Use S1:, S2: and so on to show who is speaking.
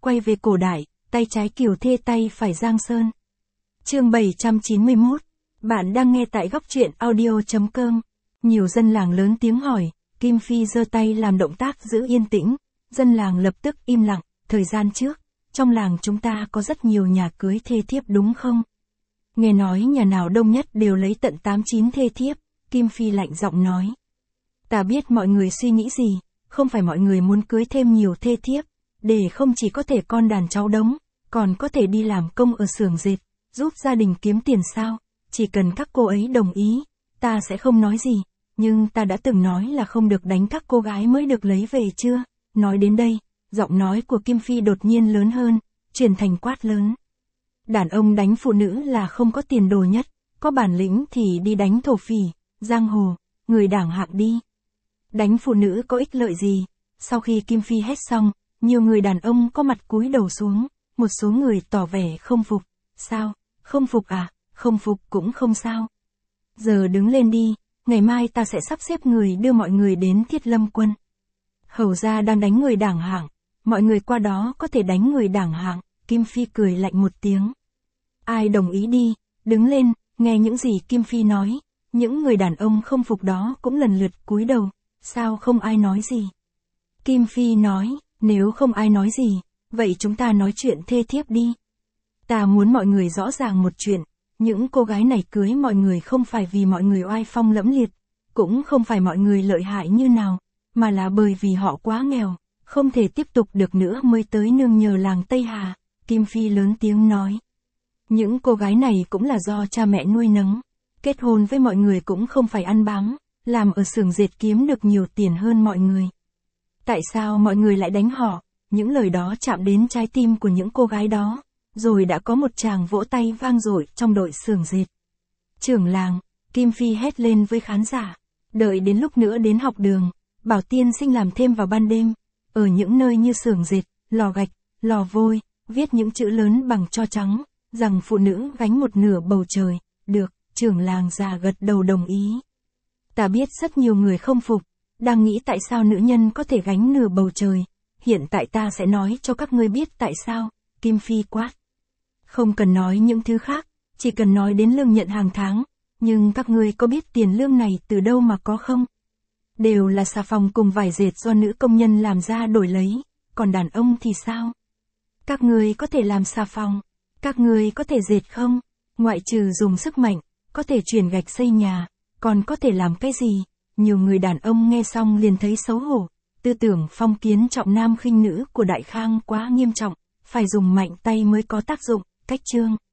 S1: quay về cổ đại, tay trái Kiều Thê tay phải Giang Sơn. Chương 791. Bạn đang nghe tại góc truyện audio.com. Nhiều dân làng lớn tiếng hỏi, Kim Phi giơ tay làm động tác giữ yên tĩnh, dân làng lập tức im lặng. Thời gian trước, trong làng chúng ta có rất nhiều nhà cưới thê thiếp đúng không? Nghe nói nhà nào đông nhất đều lấy tận 8-9 thê thiếp, Kim Phi lạnh giọng nói. Ta biết mọi người suy nghĩ gì, không phải mọi người muốn cưới thêm nhiều thê thiếp, để không chỉ có thể con đàn cháu đống, còn có thể đi làm công ở xưởng dệt, giúp gia đình kiếm tiền sao? Chỉ cần các cô ấy đồng ý, ta sẽ không nói gì, nhưng ta đã từng nói là không được đánh các cô gái mới được lấy về chưa? Nói đến đây, giọng nói của Kim Phi đột nhiên lớn hơn, chuyển thành quát lớn. Đàn ông đánh phụ nữ là không có tiền đồ nhất, có bản lĩnh thì đi đánh thổ phỉ, giang hồ, người đảng hạng đi. Đánh phụ nữ có ích lợi gì? Sau khi Kim Phi hét xong, nhiều người đàn ông có mặt cúi đầu xuống, một số người tỏ vẻ không phục. Sao? Không phục à? Không phục cũng không sao. Giờ đứng lên đi, ngày mai ta sẽ sắp xếp người đưa mọi người đến Thiết Lâm Quân. Hầu gia đang đánh người đảng hạng, mọi người qua đó có thể đánh người đảng hạng. Kim Phi cười lạnh một tiếng. Ai đồng ý đi, đứng lên, nghe những gì Kim Phi nói, những người đàn ông không phục đó cũng lần lượt cúi đầu, sao không ai nói gì? Kim Phi nói, nếu không ai nói gì, vậy chúng ta nói chuyện thê thiếp đi. Ta muốn mọi người rõ ràng một chuyện, những cô gái này cưới mọi người không phải vì mọi người oai phong lẫm liệt, cũng không phải mọi người lợi hại như nào, mà là bởi vì họ quá nghèo, không thể tiếp tục được nữa mới tới nương nhờ làng Tây Hà. Kim Phi lớn tiếng nói. Những cô gái này cũng là do cha mẹ nuôi nấng, kết hôn với mọi người cũng không phải ăn bám, làm ở xưởng dệt kiếm được nhiều tiền hơn mọi người. Tại sao mọi người lại đánh họ? Những lời đó chạm đến trái tim của những cô gái đó, rồi đã có một tràng vỗ tay vang dội trong đội xưởng dệt. Trưởng làng, Kim Phi hét lên với khán giả, đợi đến lúc nữa đến học đường, bảo tiên sinh làm thêm vào ban đêm, ở những nơi như xưởng dệt, lò gạch, lò vôi, viết những chữ lớn bằng tro trắng, rằng phụ nữ gánh một nửa bầu trời. Được, trưởng làng già gật đầu đồng ý. Ta biết rất nhiều người không phục, đang nghĩ tại sao nữ nhân có thể gánh nửa bầu trời. Hiện tại ta sẽ nói cho các ngươi biết tại sao. Kim Phi quát. Không cần nói những thứ khác, chỉ cần nói đến lương nhận hàng tháng. Nhưng các ngươi có biết tiền lương này từ đâu mà có không? Đều là xà phòng cùng vải dệt do nữ công nhân làm ra đổi lấy, còn đàn ông thì sao? Các ngươi có thể làm xà phòng, các ngươi có thể dệt không? Ngoại trừ dùng sức mạnh, có thể chuyển gạch xây nhà, còn có thể làm cái gì? Nhiều người đàn ông nghe xong liền thấy xấu hổ, tư tưởng phong kiến trọng nam khinh nữ của Đại Khang quá nghiêm trọng, phải dùng mạnh tay mới có tác dụng. Cách chương